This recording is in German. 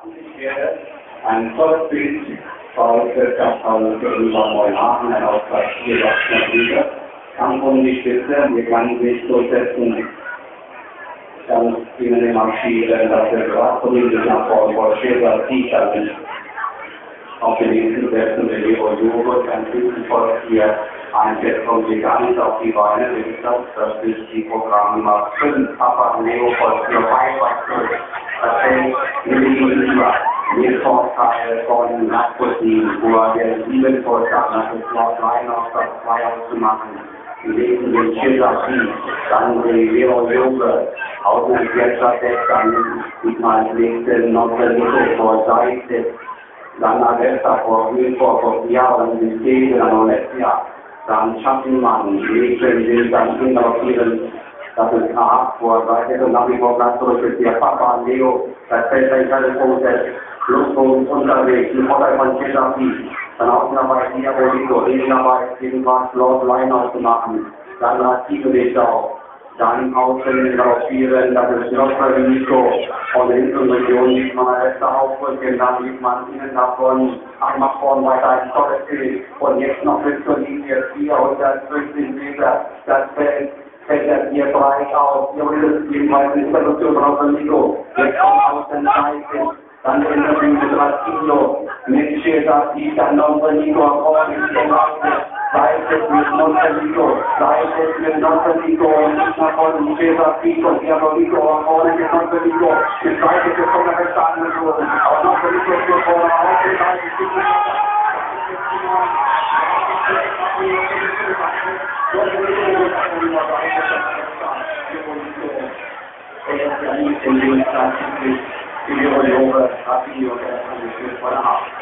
Ich werde ein tolles Bild von Gasthaus gegenüber Neuhafen, ein Auftrag 4 Meter. Kampf um die Spitze, wir können sich durchsetzen. Dann ihnen den Marschieren, dass wir Privatpolitik nach vorne vorstehen, dass die dann auf den nächsten Sätzen der Leo-Joghurt ein Blütenvolk hier einsetzt und wir gar nicht auf die Beine sind, dass sich die Programme Nummer 5, Papa Leopold für Weißwachsel, das fängt mit Vorteil von nachvollziehen, wo der 7 Vorteil nach dem Slot 3 auf das 2 auszumachen. Die lesen den Chirurgie, dann die Leo-Joghurt, aus dem Wirtschaft, dann sieht man als nächstes noch der Nico vor Seite. Dann Agesta vor Jahr, dann die Stege, dann noch letztes Jahr. Dann Schattenmann, Mädchen will dann Kinder auf ihren, das ist A8 vor Seite und nach wie vor Platz zurück ist der Papa Leo, das fällt ein kleines Punkt, der Schlusspunkt unterwegs, die Vorteil von Chirurgie. Dann Außenarbeit, Diabolito, Innenarbeit, irgendwas, Lord Line auszumachen. Dann Aktive auch. Dann außen drauffieren, das ist Nordrhein-Nico. Von der Inselregion sieht man erst aufrücken, dann sieht man innen davon einmal vorn weiter ein tolles Bild. Und jetzt noch bis zur Linie 450 Meter. Das fällt das hier breit aus. Hier ist jedenfalls eine Institution von Nordrhein-Nico. Jetzt kommt außen 30. Dann in der Bühne Brasilio. Mit Chirurgie, dann Nordrhein-Nico am Ort in der Lage. Seite mit Montenegro, Seite mit Montenegro und nicht nach vorne Chirurgie und Diabolito am Ort mit Montenegro. Die Seite ist von der Verstanden geworden. Auch Montenegro ist hier vorne auf die Seite. In den 20 Millionen Euro, 30 Millionen Euro,